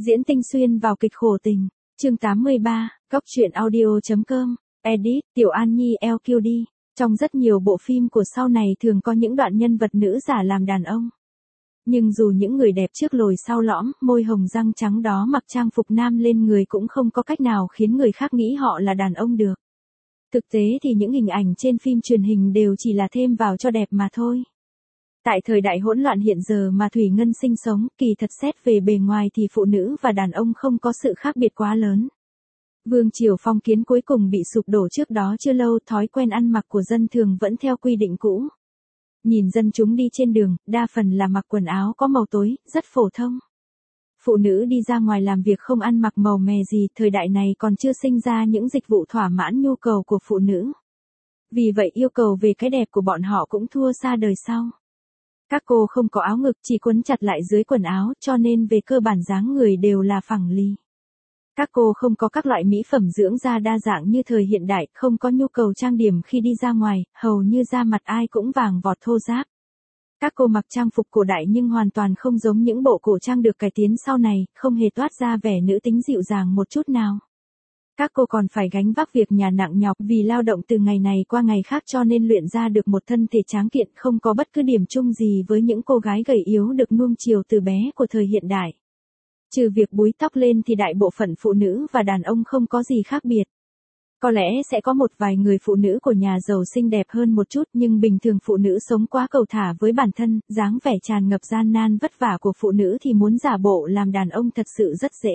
Diễn tinh xuyên vào kịch khổ tình. Chương 83, Góc truyện audio.com, Edit, Tiểu An Nhi LQD. Trong rất nhiều bộ phim của sau này thường có những đoạn nhân vật nữ giả làm đàn ông. Nhưng dù những người đẹp trước lồi sau lõm, môi hồng răng trắng đó mặc trang phục nam lên người cũng không có cách nào khiến người khác nghĩ họ là đàn ông được. Thực tế thì những hình ảnh trên phim truyền hình đều chỉ là thêm vào cho đẹp mà thôi. Tại thời đại hỗn loạn hiện giờ mà Thủy Ngân sinh sống, kỳ thật xét về bề ngoài thì phụ nữ và đàn ông không có sự khác biệt quá lớn. Vương triều phong kiến cuối cùng bị sụp đổ trước đó chưa lâu, thói quen ăn mặc của dân thường vẫn theo quy định cũ. Nhìn dân chúng đi trên đường, đa phần là mặc quần áo có màu tối, rất phổ thông. Phụ nữ đi ra ngoài làm việc không ăn mặc màu mè gì, thời đại này còn chưa sinh ra những dịch vụ thỏa mãn nhu cầu của phụ nữ. Vì vậy yêu cầu về cái đẹp của bọn họ cũng thua xa đời sau. Các cô không có áo ngực, chỉ quấn chặt lại dưới quần áo, cho nên về cơ bản dáng người đều là phẳng lì. Các cô không có các loại mỹ phẩm dưỡng da đa dạng như thời hiện đại, không có nhu cầu trang điểm khi đi ra ngoài, hầu như da mặt ai cũng vàng vọt thô ráp. Các cô mặc trang phục cổ đại nhưng hoàn toàn không giống những bộ cổ trang được cải tiến sau này, không hề toát ra vẻ nữ tính dịu dàng một chút nào. Các cô còn phải gánh vác việc nhà nặng nhọc vì lao động từ ngày này qua ngày khác, cho nên luyện ra được một thân thể tráng kiện, không có bất cứ điểm chung gì với những cô gái gầy yếu được nuông chiều từ bé của thời hiện đại. Trừ việc búi tóc lên thì đại bộ phận phụ nữ và đàn ông không có gì khác biệt. Có lẽ sẽ có một vài người phụ nữ của nhà giàu xinh đẹp hơn một chút, nhưng bình thường phụ nữ sống quá cầu thả với bản thân, dáng vẻ tràn ngập gian nan vất vả của phụ nữ thì muốn giả bộ làm đàn ông thật sự rất dễ.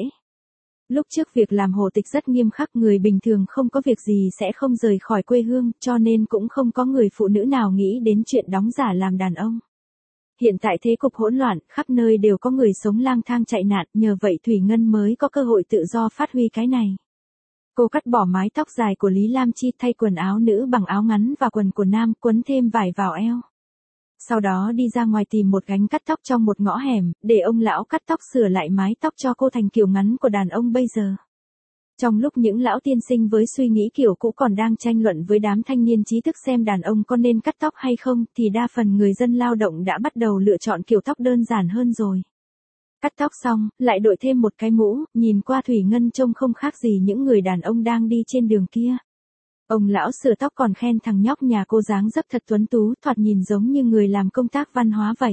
Lúc trước việc làm hồ tịch rất nghiêm khắc, người bình thường không có việc gì sẽ không rời khỏi quê hương, cho nên cũng không có người phụ nữ nào nghĩ đến chuyện đóng giả làm đàn ông. Hiện tại thế cục hỗn loạn, khắp nơi đều có người sống lang thang chạy nạn, nhờ vậy Thủy Ngân mới có cơ hội tự do phát huy cái này. Cô cắt bỏ mái tóc dài của Lý Lam Chi, thay quần áo nữ bằng áo ngắn và quần của nam, quấn thêm vải vào eo. Sau đó đi ra ngoài tìm một gánh cắt tóc trong một ngõ hẻm, để ông lão cắt tóc sửa lại mái tóc cho cô thành kiểu ngắn của đàn ông bây giờ. Trong lúc những lão tiên sinh với suy nghĩ kiểu cũ còn đang tranh luận với đám thanh niên trí thức xem đàn ông có nên cắt tóc hay không, thì đa phần người dân lao động đã bắt đầu lựa chọn kiểu tóc đơn giản hơn rồi. Cắt tóc xong, lại đội thêm một cái mũ, nhìn qua Thủy Ngân trông không khác gì những người đàn ông đang đi trên đường kia. Ông lão sửa tóc còn khen thằng nhóc nhà cô dáng dấp thật tuấn tú, thoạt nhìn giống như người làm công tác văn hóa vậy.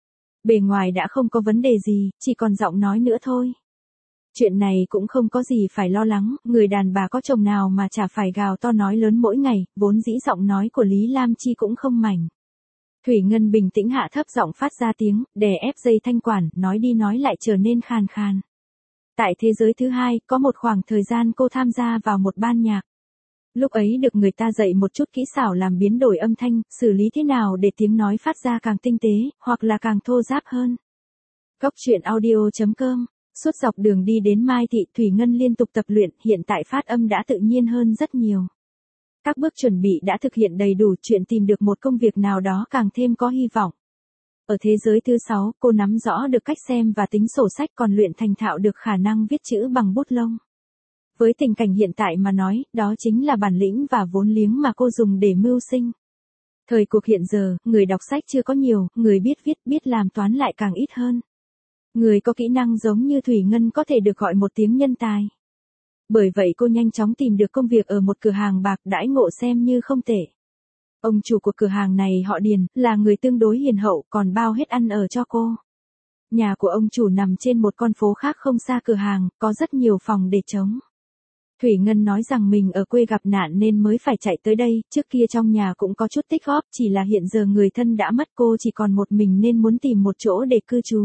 Bề ngoài đã không có vấn đề gì, chỉ còn giọng nói nữa thôi. Chuyện này cũng không có gì phải lo lắng, người đàn bà có chồng nào mà chả phải gào to nói lớn mỗi ngày, vốn dĩ giọng nói của Lý Lam Chi cũng không mảnh. Thủy Ngân bình tĩnh hạ thấp giọng phát ra tiếng, đè ép dây thanh quản, nói đi nói lại trở nên khàn khàn. Tại thế giới thứ hai, có một khoảng thời gian cô tham gia vào một ban nhạc. Lúc ấy được người ta dạy một chút kỹ xảo làm biến đổi âm thanh, xử lý thế nào để tiếng nói phát ra càng tinh tế, hoặc là càng thô ráp hơn. Góc truyện audio.com. Suốt dọc đường đi đến Mai Thị, Thủy Ngân liên tục tập luyện, hiện tại phát âm đã tự nhiên hơn rất nhiều. Các bước chuẩn bị đã thực hiện đầy đủ, chuyện tìm được một công việc nào đó càng thêm có hy vọng. Ở thế giới thứ 6, cô nắm rõ được cách xem và tính sổ sách, còn luyện thành thạo được khả năng viết chữ bằng bút lông. Với tình cảnh hiện tại mà nói, đó chính là bản lĩnh và vốn liếng mà cô dùng để mưu sinh. Thời cuộc hiện giờ, người đọc sách chưa có nhiều, người biết viết, biết làm toán lại càng ít hơn. Người có kỹ năng giống như Thủy Ngân có thể được gọi một tiếng nhân tài. Bởi vậy cô nhanh chóng tìm được công việc ở một cửa hàng bạc, đãi ngộ xem như không tệ. Ông chủ của cửa hàng này họ Điền, là người tương đối hiền hậu, còn bao hết ăn ở cho cô. Nhà của ông chủ nằm trên một con phố khác không xa cửa hàng, có rất nhiều phòng để trống. Thủy Ngân nói rằng mình ở quê gặp nạn nên mới phải chạy tới đây, trước kia trong nhà cũng có chút tích góp, chỉ là hiện giờ người thân đã mất, cô chỉ còn một mình nên muốn tìm một chỗ để cư trú.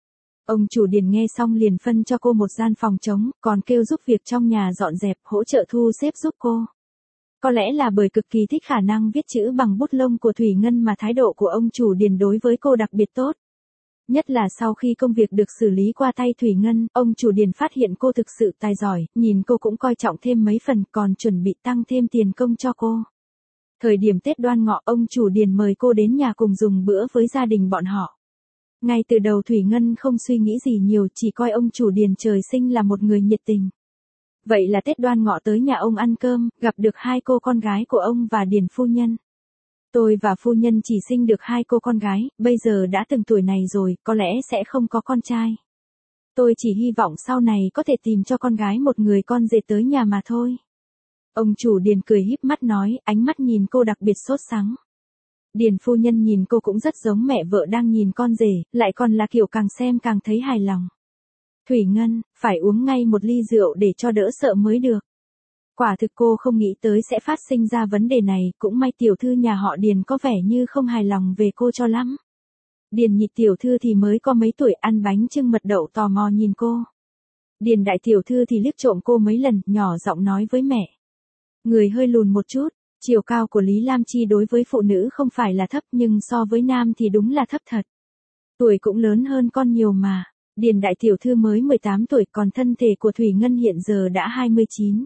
Ông chủ Điền nghe xong liền phân cho cô một gian phòng trống, còn kêu giúp việc trong nhà dọn dẹp, hỗ trợ thu xếp giúp cô. Có lẽ là bởi cực kỳ thích khả năng viết chữ bằng bút lông của Thủy Ngân mà thái độ của ông chủ Điền đối với cô đặc biệt tốt. Nhất là sau khi công việc được xử lý qua tay Thủy Ngân, ông chủ Điền phát hiện cô thực sự tài giỏi, nhìn cô cũng coi trọng thêm mấy phần, còn chuẩn bị tăng thêm tiền công cho cô. Thời điểm Tết Đoan Ngọ, ông chủ Điền mời cô đến nhà cùng dùng bữa với gia đình bọn họ. Ngay từ đầu Thủy Ngân không suy nghĩ gì nhiều, chỉ coi ông chủ Điền trời sinh là một người nhiệt tình. Vậy là Tết Đoan Ngọ tới nhà ông ăn cơm, gặp được hai cô con gái của ông và Điền phu nhân. Tôi và phu nhân chỉ sinh được hai cô con gái, bây giờ đã từng tuổi này rồi, có lẽ sẽ không có con trai. Tôi chỉ hy vọng sau này có thể tìm cho con gái một người con rể tới nhà mà thôi. Ông chủ Điền cười híp mắt nói, ánh mắt nhìn cô đặc biệt sốt sắng. Điền phu nhân nhìn cô cũng rất giống mẹ vợ đang nhìn con rể, lại còn là kiểu càng xem càng thấy hài lòng. Thủy Ngân, phải uống ngay một ly rượu để cho đỡ sợ mới được. Quả thực cô không nghĩ tới sẽ phát sinh ra vấn đề này, cũng may tiểu thư nhà họ Điền có vẻ như không hài lòng về cô cho lắm. Điền nhị tiểu thư thì mới có mấy tuổi, ăn bánh chưng mật đậu tò mò nhìn cô. Điền đại tiểu thư thì liếc trộm cô mấy lần, nhỏ giọng nói với mẹ. Người hơi lùn một chút, chiều cao của Lý Lam Chi đối với phụ nữ không phải là thấp nhưng so với nam thì đúng là thấp thật. Tuổi cũng lớn hơn con nhiều mà. Điền đại tiểu thư mới 18 tuổi, còn thân thể của Thủy Ngân hiện giờ đã 29.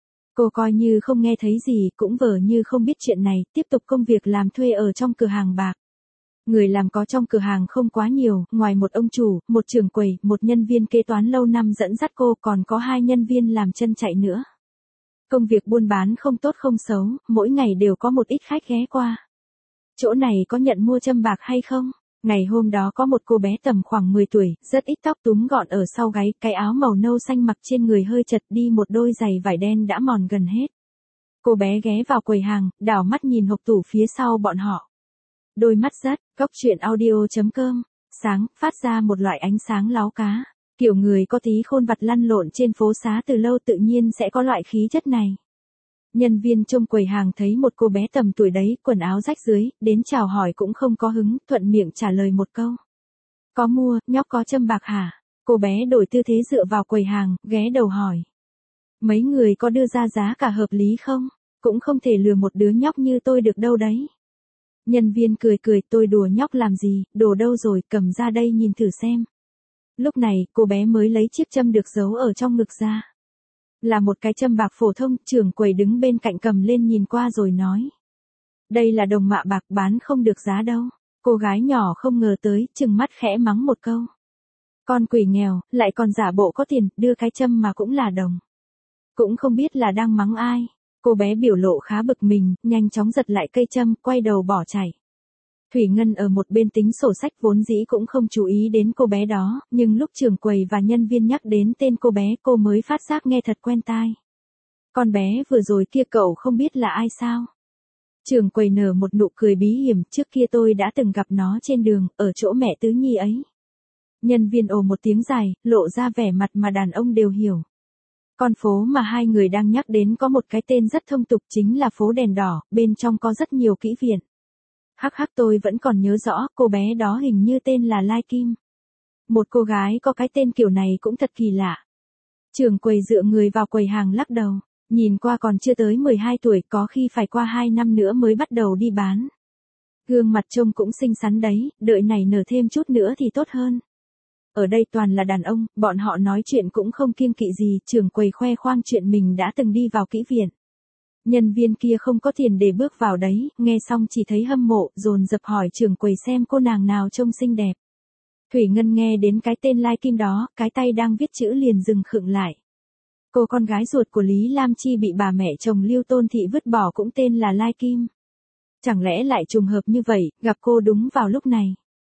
Cô coi như không nghe thấy gì, cũng vờ như không biết chuyện này, tiếp tục công việc làm thuê ở trong cửa hàng bạc. Người làm có trong cửa hàng không quá nhiều, ngoài một ông chủ, một trưởng quầy, một nhân viên kế toán lâu năm dẫn dắt cô, còn có 2 nhân viên làm chân chạy nữa. Công việc buôn bán không tốt không xấu, mỗi ngày đều có một ít khách ghé qua. Chỗ này có nhận mua châm bạc hay không? Ngày hôm đó có một cô bé tầm khoảng 10 tuổi, rất ít tóc, túm gọn ở sau gáy, cái áo màu nâu xanh mặc trên người hơi chật, đi một đôi giày vải đen đã mòn gần hết. Cô bé ghé vào quầy hàng, đảo mắt nhìn hộp tủ phía sau bọn họ. Đôi mắt rất, góc truyện audio.com, sáng, phát ra một loại ánh sáng láo cá. Kiểu người có tí khôn vặt lăn lộn trên phố xá từ lâu tự nhiên sẽ có loại khí chất này. Nhân viên trong quầy hàng thấy một cô bé tầm tuổi đấy, quần áo rách dưới, đến chào hỏi cũng không có hứng, thuận miệng trả lời một câu. Có mua, nhóc có châm bạc hả? Cô bé đổi tư thế dựa vào quầy hàng, ghé đầu hỏi. Mấy người có đưa ra giá cả hợp lý không? Cũng không thể lừa một đứa nhóc như tôi được đâu đấy. Nhân viên cười cười, tôi đùa nhóc làm gì, đồ đâu rồi, cầm ra đây nhìn thử xem. Lúc này, cô bé mới lấy chiếc châm được giấu ở trong ngực ra. Là một cái châm bạc phổ thông, trưởng quầy đứng bên cạnh cầm lên nhìn qua rồi nói. Đây là đồng mạ bạc, bán không được giá đâu. Cô gái nhỏ không ngờ tới, trừng mắt khẽ mắng một câu. Con quỷ nghèo, lại còn giả bộ có tiền, đưa cái châm mà cũng là đồng. Cũng không biết là đang mắng ai. Cô bé biểu lộ khá bực mình, nhanh chóng giật lại cây châm, quay đầu bỏ chạy. Thủy Ngân ở một bên tính sổ sách vốn dĩ cũng không chú ý đến cô bé đó, nhưng lúc trưởng quầy và nhân viên nhắc đến tên cô bé cô mới phát giác nghe thật quen tai. Con bé vừa rồi kia cậu không biết là ai sao? Trưởng quầy nở một nụ cười bí hiểm, trước kia tôi đã từng gặp nó trên đường, ở chỗ mẹ Tứ Nhi ấy. Nhân viên ồ một tiếng dài, lộ ra vẻ mặt mà đàn ông đều hiểu. Con phố mà hai người đang nhắc đến có một cái tên rất thông tục, chính là phố đèn đỏ, bên trong có rất nhiều kỹ viện. Hắc hắc, tôi vẫn còn nhớ rõ, cô bé đó hình như tên là Lai Kim. Một cô gái có cái tên kiểu này cũng thật kỳ lạ. Trưởng quầy dựa người vào quầy hàng lắc đầu, nhìn qua còn chưa tới 12 tuổi, có khi phải qua 2 năm nữa mới bắt đầu đi bán. Gương mặt trông cũng xinh xắn đấy, đợi này nở thêm chút nữa thì tốt hơn. Ở đây toàn là đàn ông, bọn họ nói chuyện cũng không kiêng kỵ gì, trưởng quầy khoe khoang chuyện mình đã từng đi vào kỹ viện. Nhân viên kia không có tiền để bước vào đấy, nghe xong chỉ thấy hâm mộ, dồn dập hỏi trưởng quầy xem cô nàng nào trông xinh đẹp. Thủy Ngân nghe đến cái tên Lai Kim đó, cái tay đang viết chữ liền dừng khựng lại. Cô con gái ruột của Lý Lam Chi bị bà mẹ chồng Lưu Tôn Thị vứt bỏ cũng tên là Lai Kim. Chẳng lẽ lại trùng hợp như vậy, gặp cô đúng vào lúc này.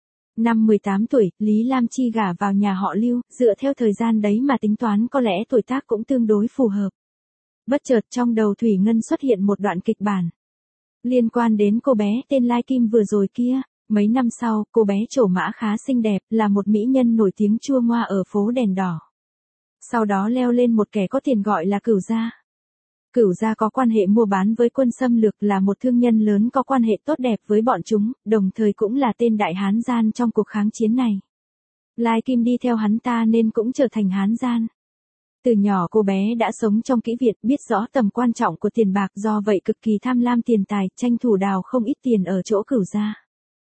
Năm 18 tuổi, Lý Lam Chi gả vào nhà họ Lưu, dựa theo thời gian đấy mà tính toán có lẽ tuổi tác cũng tương đối phù hợp. Bất chợt trong đầu Thủy Ngân xuất hiện một đoạn kịch bản. Liên quan đến cô bé tên Lai Kim vừa rồi kia, mấy năm sau, cô bé trổ mã khá xinh đẹp, là một mỹ nhân nổi tiếng chua ngoa ở phố đèn đỏ. Sau đó leo lên một kẻ có tiền gọi là Cửu Gia. Cửu Gia có quan hệ mua bán với quân xâm lược, là một thương nhân lớn có quan hệ tốt đẹp với bọn chúng, đồng thời cũng là tên đại hán gian trong cuộc kháng chiến này. Lai Kim đi theo hắn ta nên cũng trở thành hán gian. Từ nhỏ cô bé đã sống trong kỹ viện, biết rõ tầm quan trọng của tiền bạc, do vậy cực kỳ tham lam tiền tài, tranh thủ đào không ít tiền ở chỗ Cửu Gia.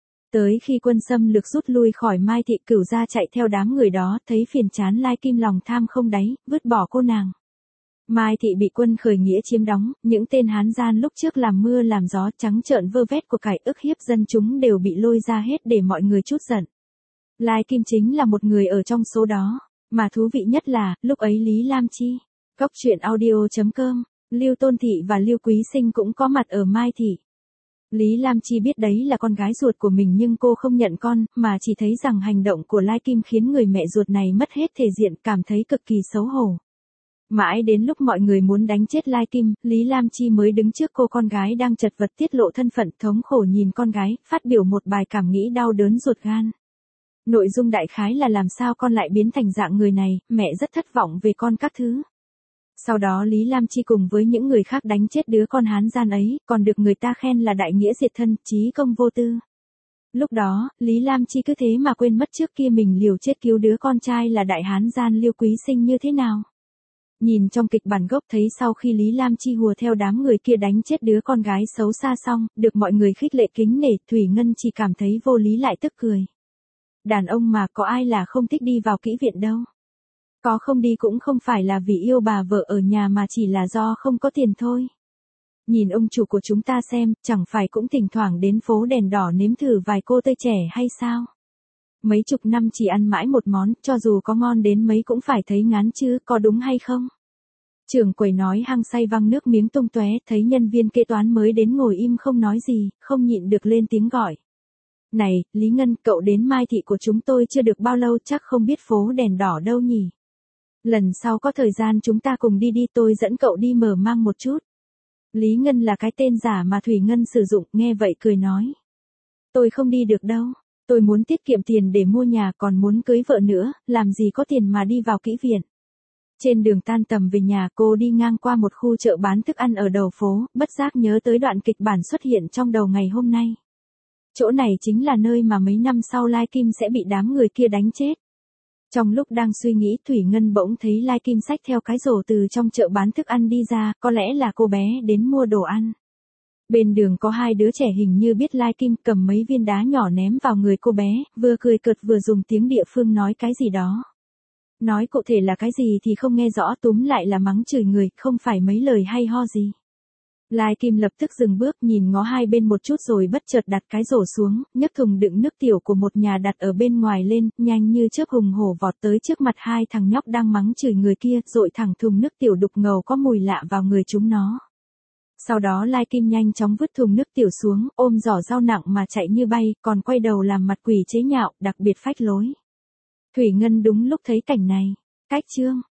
Tới khi quân xâm lược rút lui khỏi Mai Thị, Cửu Gia chạy theo đám người đó, thấy phiền chán Lai Kim lòng tham không đáy, vứt bỏ cô nàng. Mai Thị bị quân khởi nghĩa chiếm đóng, những tên hán gian lúc trước làm mưa làm gió trắng trợn vơ vét của cải ức hiếp dân chúng đều bị lôi ra hết để mọi người trút giận. Lai Kim chính là một người ở trong số đó. Mà thú vị nhất là, lúc ấy Lý Lam Chi, góc truyện audio.com, Lưu Tôn Thị và Lưu Quý Sinh cũng có mặt ở Mai Thị. Lý Lam Chi biết đấy là con gái ruột của mình nhưng cô không nhận con, mà chỉ thấy rằng hành động của Lai Kim khiến người mẹ ruột này mất hết thể diện, cảm thấy cực kỳ xấu hổ. Mãi đến lúc mọi người muốn đánh chết Lai Kim, Lý Lam Chi mới đứng trước cô con gái đang chật vật tiết lộ thân phận, thống khổ nhìn con gái, phát biểu một bài cảm nghĩ đau đớn ruột gan. Nội dung đại khái là làm sao con lại biến thành dạng người này, mẹ rất thất vọng về con các thứ. Sau đó Lý Lam Chi cùng với những người khác đánh chết đứa con hán gian ấy, còn được người ta khen là đại nghĩa diệt thân, chí công vô tư. Lúc đó, Lý Lam Chi cứ thế mà quên mất trước kia mình liều chết cứu đứa con trai là đại hán gian Liêu Quý Sinh như thế nào. Nhìn trong kịch bản gốc thấy sau khi Lý Lam Chi hùa theo đám người kia đánh chết đứa con gái xấu xa xong, được mọi người khích lệ kính nể, Thủy Ngân chỉ cảm thấy vô lý lại tức cười. Đàn ông mà có ai là không thích đi vào kỹ viện đâu. Có không đi cũng không phải là vì yêu bà vợ ở nhà mà chỉ là do không có tiền thôi. Nhìn ông chủ của chúng ta xem, chẳng phải cũng thỉnh thoảng đến phố đèn đỏ nếm thử vài cô tây trẻ hay sao? Mấy chục năm chỉ ăn mãi một món, cho dù có ngon đến mấy cũng phải thấy ngán chứ, có đúng hay không? Trưởng quầy nói hăng say văng nước miếng tung tóe, thấy nhân viên kế toán mới đến ngồi im không nói gì, không nhịn được lên tiếng gọi. Này, Lý Ngân, cậu đến Mai Thị của chúng tôi chưa được bao lâu, chắc không biết phố đèn đỏ đâu nhỉ? Lần sau có thời gian chúng ta cùng đi tôi dẫn cậu đi mở mang một chút. Lý Ngân là cái tên giả mà Thủy Ngân sử dụng, nghe vậy cười nói. Tôi không đi được đâu, tôi muốn tiết kiệm tiền để mua nhà còn muốn cưới vợ nữa, làm gì có tiền mà đi vào kỹ viện. Trên đường tan tầm về nhà cô đi ngang qua một khu chợ bán thức ăn ở đầu phố, bất giác nhớ tới đoạn kịch bản xuất hiện trong đầu ngày hôm nay. Chỗ này chính là nơi mà mấy năm sau Lai Kim sẽ bị đám người kia đánh chết. Trong lúc đang suy nghĩ Thủy Ngân bỗng thấy Lai Kim xách theo cái rổ từ trong chợ bán thức ăn đi ra, có lẽ là cô bé đến mua đồ ăn. Bên đường có hai đứa trẻ hình như biết Lai Kim, cầm mấy viên đá nhỏ ném vào người cô bé, vừa cười cợt vừa dùng tiếng địa phương nói cái gì đó. Nói cụ thể là cái gì thì không nghe rõ, túm lại là mắng chửi người, không phải mấy lời hay ho gì. Lai Kim lập tức dừng bước nhìn ngó hai bên một chút rồi bất chợt đặt cái rổ xuống, nhấc thùng đựng nước tiểu của một nhà đặt ở bên ngoài lên, nhanh như chớp hùng hổ vọt tới trước mặt hai thằng nhóc đang mắng chửi người kia, dội thẳng thùng nước tiểu đục ngầu có mùi lạ vào người chúng nó. Sau đó Lai Kim nhanh chóng vứt thùng nước tiểu xuống, ôm giỏ rau nặng mà chạy như bay, còn quay đầu làm mặt quỷ chế nhạo, đặc biệt phách lối. Thủy Ngân đúng lúc thấy cảnh này. Cách chương